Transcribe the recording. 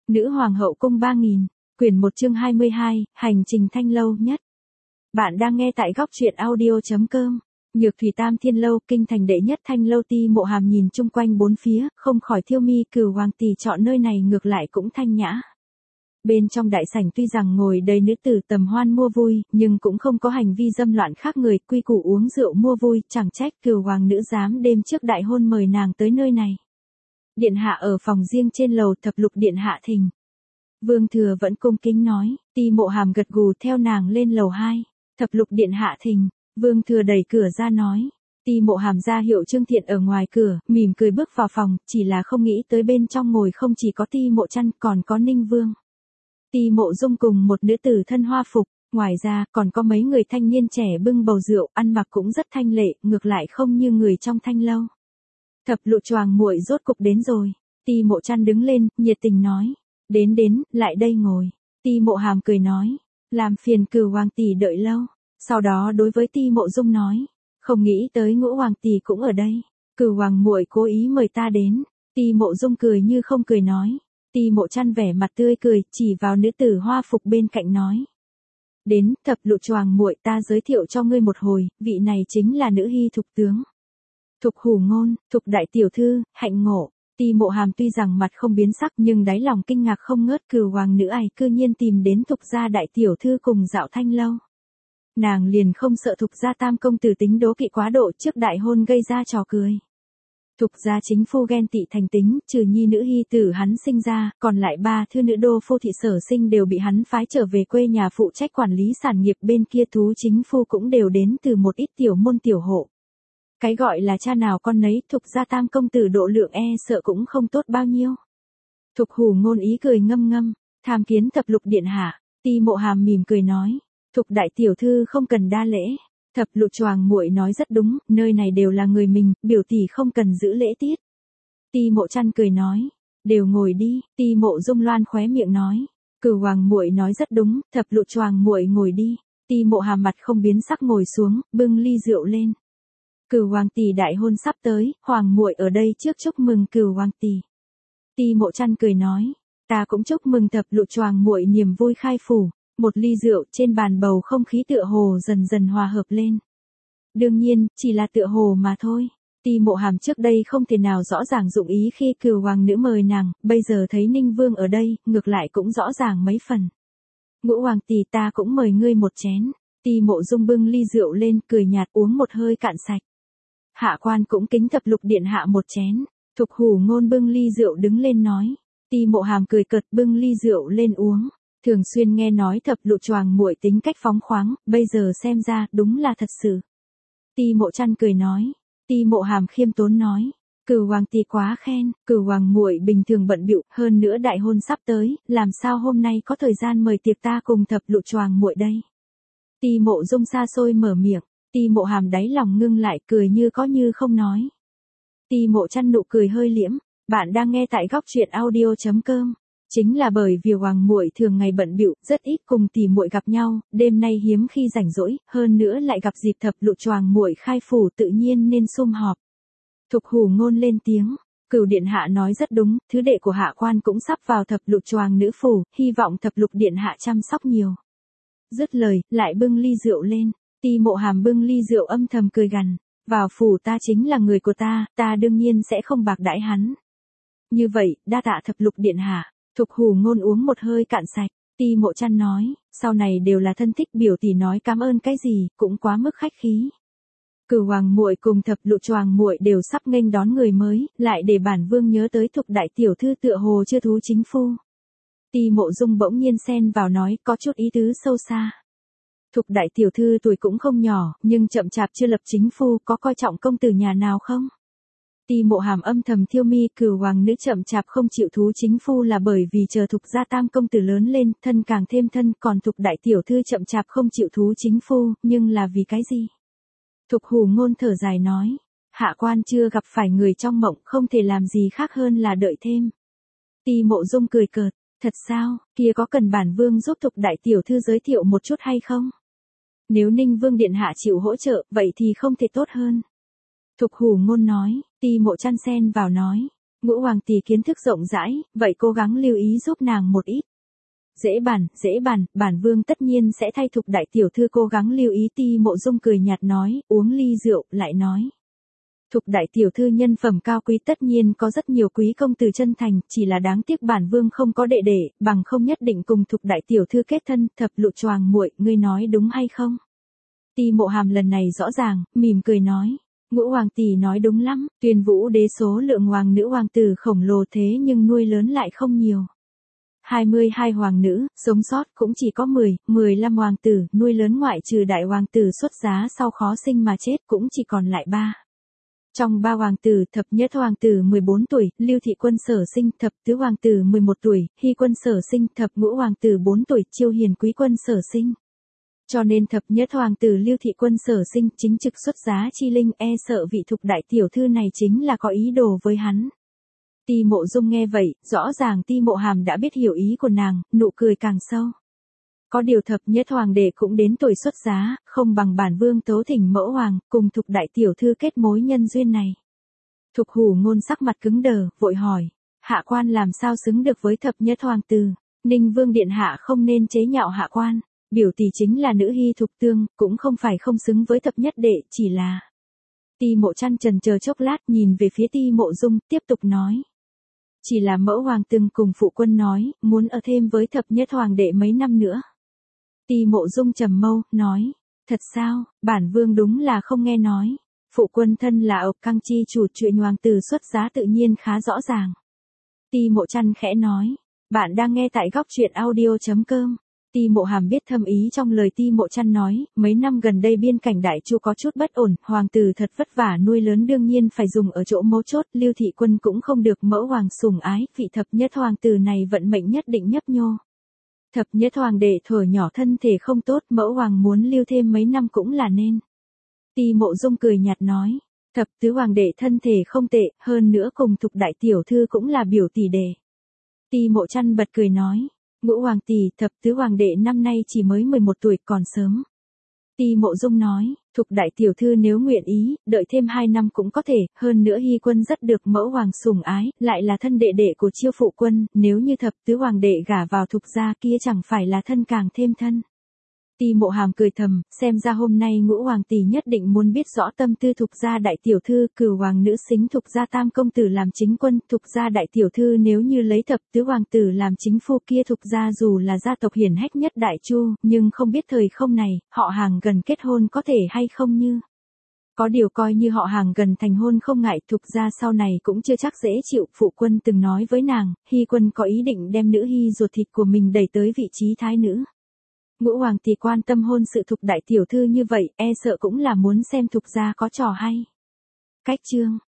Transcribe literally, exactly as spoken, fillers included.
Nữ hoàng hậu cung ba nghìn, quyển một chương hai mươi hai, hành trình thanh lâu nhất. Bạn đang nghe tại góc truyện audio chấm com. Nhược Thủy Tam Thiên Lâu, kinh thành đệ nhất thanh lâu. Ti Mộ Hàm nhìn chung quanh bốn phía, không khỏi thiêu mi. Cửu hoàng tỷ chọn nơi này ngược lại cũng thanh nhã. Bên trong đại sảnh tuy rằng ngồi đầy nữ tử tầm hoan mua vui, nhưng cũng không có hành vi dâm loạn khác người, quy củ uống rượu mua vui. Chẳng trách cửu hoàng nữ dám đêm trước đại hôn mời nàng tới nơi này. Điện hạ ở phòng riêng trên lầu. Thập lục điện hạ thỉnh. Vương thừa vẫn cung kính nói. Ti Mộ Hàm gật gù theo nàng lên lầu hai. Thập lục điện hạ thỉnh. Vương thừa đẩy cửa ra nói. Ti Mộ Hàm ra hiệu Trương Thiện ở ngoài cửa, mỉm cười bước vào phòng, chỉ là không nghĩ tới bên trong ngồi không chỉ có Ti Mộ Chăn, còn có Ninh Vương. Ti Mộ Dung cùng một nữ tử thân hoa phục, ngoài ra còn có mấy người thanh niên trẻ bưng bầu rượu, ăn mặc cũng rất thanh lệ, ngược lại không như người trong thanh lâu. Thập lụ choàng muội rốt cục đến rồi. Ti Mộ Chăn đứng lên, nhiệt tình nói. Đến đến, lại đây ngồi. Ti Mộ Hàm cười nói. Làm phiền Cửu hoàng tỷ đợi lâu. Sau đó đối với Ti Mộ Dung nói. Không nghĩ tới Ngũ hoàng tỷ cũng ở đây. Cửu hoàng muội cố ý mời ta đến. Ti Mộ Dung cười như không cười nói. Ti Mộ Chăn vẻ mặt tươi cười, chỉ vào nữ tử hoa phục bên cạnh nói. Đến, thập lụ choàng muội, ta giới thiệu cho ngươi một hồi, vị này chính là nữ hy thục tướng. Thục Hủ Ngôn, Thục đại tiểu thư, hạnh ngộ. Ti Mộ Hàm tuy rằng mặt không biến sắc nhưng đáy lòng kinh ngạc không ngớt. Cửu hoàng nữ ải cư nhiên tìm đến Thục gia đại tiểu thư cùng dạo thanh lâu. Nàng liền không sợ Thục gia tam công tử tính đố kỵ quá độ trước đại hôn gây ra trò cười. Thục gia chính phu ghen tị thành tính, trừ nhi nữ hy tử hắn sinh ra, còn lại ba thư nữ đô phu thị sở sinh đều bị hắn phái trở về quê nhà phụ trách quản lý sản nghiệp. Bên kia thú chính phu cũng đều đến từ một ít tiểu môn tiểu hộ. Cái gọi là cha nào con nấy, Thục gia tam công tử độ lượng e sợ cũng không tốt bao nhiêu. Thục Hủ Ngôn ý cười ngâm ngâm, tham kiến thập lục điện hạ. Ti Mộ Hàm mỉm cười nói. Thục đại tiểu thư không cần đa lễ. Thập lụ choàng muội nói rất đúng, nơi này đều là người mình, biểu tỷ không cần giữ lễ tiết. Ti Mộ Chăn cười nói. Đều ngồi đi. Ti Mộ Dung loan khóe miệng nói. Cửu hoàng muội nói rất đúng, thập lụ choàng muội ngồi đi. Ti Mộ Hàm mặt không biến sắc ngồi xuống, bưng ly rượu lên. Cửu hoàng tỷ đại hôn sắp tới, hoàng muội ở đây trước chúc mừng Cửu hoàng tỷ. Ti Mộ Chăn cười nói. Ta cũng chúc mừng thập lụ choàng muội niềm vui khai phủ. Một ly rượu, trên bàn bầu không khí tựa hồ dần dần hòa hợp lên. Đương nhiên, chỉ là tựa hồ mà thôi. Ti Mộ Hàm trước đây không thể nào rõ ràng dụng ý khi Cửu hoàng nữ mời nàng, bây giờ thấy Ninh Vương ở đây, ngược lại cũng rõ ràng mấy phần. Ngũ hoàng tỷ, ta cũng mời ngươi một chén. Ti Mộ Dung bưng ly rượu lên, cười nhạt uống một hơi cạn sạch. Hạ quan cũng kính thập lục điện hạ một chén. Thục Hủ Ngôn bưng ly rượu đứng lên nói. Ti Mộ Hàm cười cợt bưng ly rượu lên uống. Thường xuyên nghe nói thập lụ choàng muội tính cách phóng khoáng, bây giờ xem ra đúng là thật sự. Ti Mộ Chăn cười nói. Ti Mộ Hàm khiêm tốn nói. Cửu hoàng tỷ quá khen. Cửu hoàng muội bình thường bận bịu, hơn nữa đại hôn sắp tới, làm sao hôm nay có thời gian mời tiệc ta cùng thập lụ choàng muội đây. Ti Mộ Dung xa xôi mở miệng. Ti Mộ Hàm đáy lòng ngưng lại, cười như có như không nói. Ti Mộ Chăn nụ cười hơi liễm. Bạn đang nghe tại góc truyện audio chấm com. Chính là bởi vì hoàng muội thường ngày bận bịu, rất ít cùng tỷ muội gặp nhau, đêm nay hiếm khi rảnh rỗi, hơn nữa lại gặp dịp thập lụ choàng muội khai phủ, tự nhiên nên sum họp. Thục Hủ Ngôn lên tiếng. Cửu điện hạ nói rất đúng, thứ đệ của hạ quan cũng sắp vào thập lụ choàng nữ phủ, hy vọng thập lục điện hạ chăm sóc nhiều. Dứt lời, lại bưng ly rượu lên. Ti Mộ Hàm bưng ly rượu âm thầm cười gằn. Vào phủ ta chính là người của ta, ta đương nhiên sẽ không bạc đãi hắn. Như vậy, đa tạ thập lục điện hạ. Thục Hủ Ngôn uống một hơi cạn sạch. Ti Mộ Chăn nói. Sau này đều là thân thích, biểu tỷ nói cảm ơn cái gì, cũng quá mức khách khí. Cửu hoàng muội cùng thập lụ choàng muội đều sắp nghênh đón người mới, lại để bản vương nhớ tới Thục đại tiểu thư tựa hồ chưa thú chính phu. Ti Mộ Dung bỗng nhiên xen vào nói, có chút ý tứ sâu xa. Thục đại tiểu thư tuổi cũng không nhỏ, nhưng chậm chạp chưa lập chính phu, có coi trọng công tử nhà nào không? Ti Mộ Hàm âm thầm thiêu mi. Cửu hoàng nữ chậm chạp không chịu thú chính phu là bởi vì chờ Thục gia tam công tử lớn lên, thân càng thêm thân, còn Thục đại tiểu thư chậm chạp không chịu thú chính phu, nhưng là vì cái gì? Thục Hủ Ngôn thở dài nói. Hạ quan chưa gặp phải người trong mộng, không thể làm gì khác hơn là đợi thêm. Ti Mộ Dung cười cợt. Thật sao, kia có cần bản vương giúp Thục đại tiểu thư giới thiệu một chút hay không? Nếu Ninh Vương điện hạ chịu hỗ trợ, vậy thì không thể tốt hơn. Thục Hủ Ngôn nói. Ti Mộ Chăn xen vào nói. Ngũ hoàng tỷ kiến thức rộng rãi, vậy cố gắng lưu ý giúp nàng một ít. Dễ bàn, dễ bàn, bản vương tất nhiên sẽ thay Thục đại tiểu thư cố gắng lưu ý. Ti Mộ Dung cười nhạt nói, uống ly rượu, lại nói. Thục đại tiểu thư nhân phẩm cao quý, tất nhiên có rất nhiều quý công tử chân thành, chỉ là đáng tiếc bản vương không có đệ đệ, bằng không nhất định cùng Thục đại tiểu thư kết thân. Thập lụ choàng muội, ngươi nói đúng hay không? Ti Mộ Hàm lần này rõ ràng, mỉm cười nói. Ngũ hoàng tỷ nói đúng lắm, Tuyên Vũ đế số lượng hoàng nữ hoàng tử khổng lồ thế nhưng nuôi lớn lại không nhiều. hai mươi hai hoàng nữ, sống sót cũng chỉ có mười, mười lăm hoàng tử, nuôi lớn ngoại trừ đại hoàng tử xuất giá sau khó sinh mà chết cũng chỉ còn lại ba. Trong ba hoàng tử, thập nhất hoàng tử mười bốn tuổi, Lưu Thị Quân sở sinh, thập tứ hoàng tử mười một tuổi, Hy Quân sở sinh, thập ngũ hoàng tử bốn tuổi, Chiêu Hiền Quý Quân sở sinh. Cho nên thập nhất hoàng tử Lưu Thị Quân sở sinh chính trực xuất giá chi linh, e sợ vị Thục đại tiểu thư này chính là có ý đồ với hắn. Ti Mộ Dung nghe vậy, rõ ràng Ti Mộ Hàm đã biết hiểu ý của nàng, nụ cười càng sâu. Có điều thập nhất hoàng đệ cũng đến tuổi xuất giá, không bằng bản vương tấu thỉnh mẫu hoàng, cùng Thục đại tiểu thư kết mối nhân duyên này. Thục Hủ Ngôn sắc mặt cứng đờ, vội hỏi, hạ quan làm sao xứng được với thập nhất hoàng tử? Ninh Vương điện hạ không nên chế nhạo hạ quan, biểu tỷ chính là nữ hy Thục Tương, cũng không phải không xứng với thập nhất đệ, chỉ là. Ti Mộ Chăn trần chờ chốc lát, nhìn về phía Ti Mộ Dung, tiếp tục nói. Chỉ là mẫu hoàng từng cùng phụ quân nói, muốn ở thêm với thập nhất hoàng đệ mấy năm nữa. Ti Mộ Dung trầm mâu, nói, thật sao, bản vương đúng là không nghe nói. Phụ quân thân là ộc căng chi chủ, chuyện hoàng tử xuất giá tự nhiên khá rõ ràng. Ti Mộ Chăn khẽ nói, bạn đang nghe tại góc truyện audio chấm com. Ti Mộ Hàm biết thâm ý trong lời Ti Mộ Chăn nói, mấy năm gần đây biên cảnh Đại Chu có chút bất ổn, hoàng tử thật vất vả nuôi lớn đương nhiên phải dùng ở chỗ mấu chốt, Lưu Thị Quân cũng không được mẫu hoàng sủng ái, vị thập nhất hoàng tử này vận mệnh nhất định nhấp nhô. Thập nhất hoàng đệ thuở nhỏ thân thể không tốt, mẫu hoàng muốn lưu thêm mấy năm cũng là nên. Ti Mộ Dung cười nhạt nói, thập tứ hoàng đệ thân thể không tệ, hơn nữa cùng Thục đại tiểu thư cũng là biểu tỷ đệ. Ti Mộ Chăn bật cười nói. Ngũ hoàng tỷ, thập tứ hoàng đệ năm nay chỉ mới mười một tuổi, còn sớm. Ti Mộ Dung nói, Thục đại tiểu thư nếu nguyện ý, đợi thêm hai năm cũng có thể, hơn nữa Hy Quân rất được mẫu hoàng sủng ái, lại là thân đệ đệ của Chiêu phụ quân, nếu như thập tứ hoàng đệ gả vào Thục gia kia chẳng phải là thân càng thêm thân. Ti Mộ Hàm cười thầm, xem ra hôm nay Ngũ hoàng tỷ nhất định muốn biết rõ tâm tư Thục gia đại tiểu thư, cửu hoàng nữ xính Thục gia tam công tử làm chính quân, Thục gia đại tiểu thư nếu như lấy thập tứ hoàng tử làm chính phu kia Thục gia dù là gia tộc hiển hách nhất Đại Chu, nhưng không biết thời không này, họ hàng gần kết hôn có thể hay không như. Có điều coi như họ hàng gần thành hôn không ngại, Thục gia sau này cũng chưa chắc dễ chịu, phụ quân từng nói với nàng, Hy Quân có ý định đem nữ hy ruột thịt của mình đẩy tới vị trí thái nữ. Ngũ hoàng tỷ quan tâm hôn sự Thục đại tiểu thư như vậy, e sợ cũng là muốn xem Thục gia có trò hay. Cách chương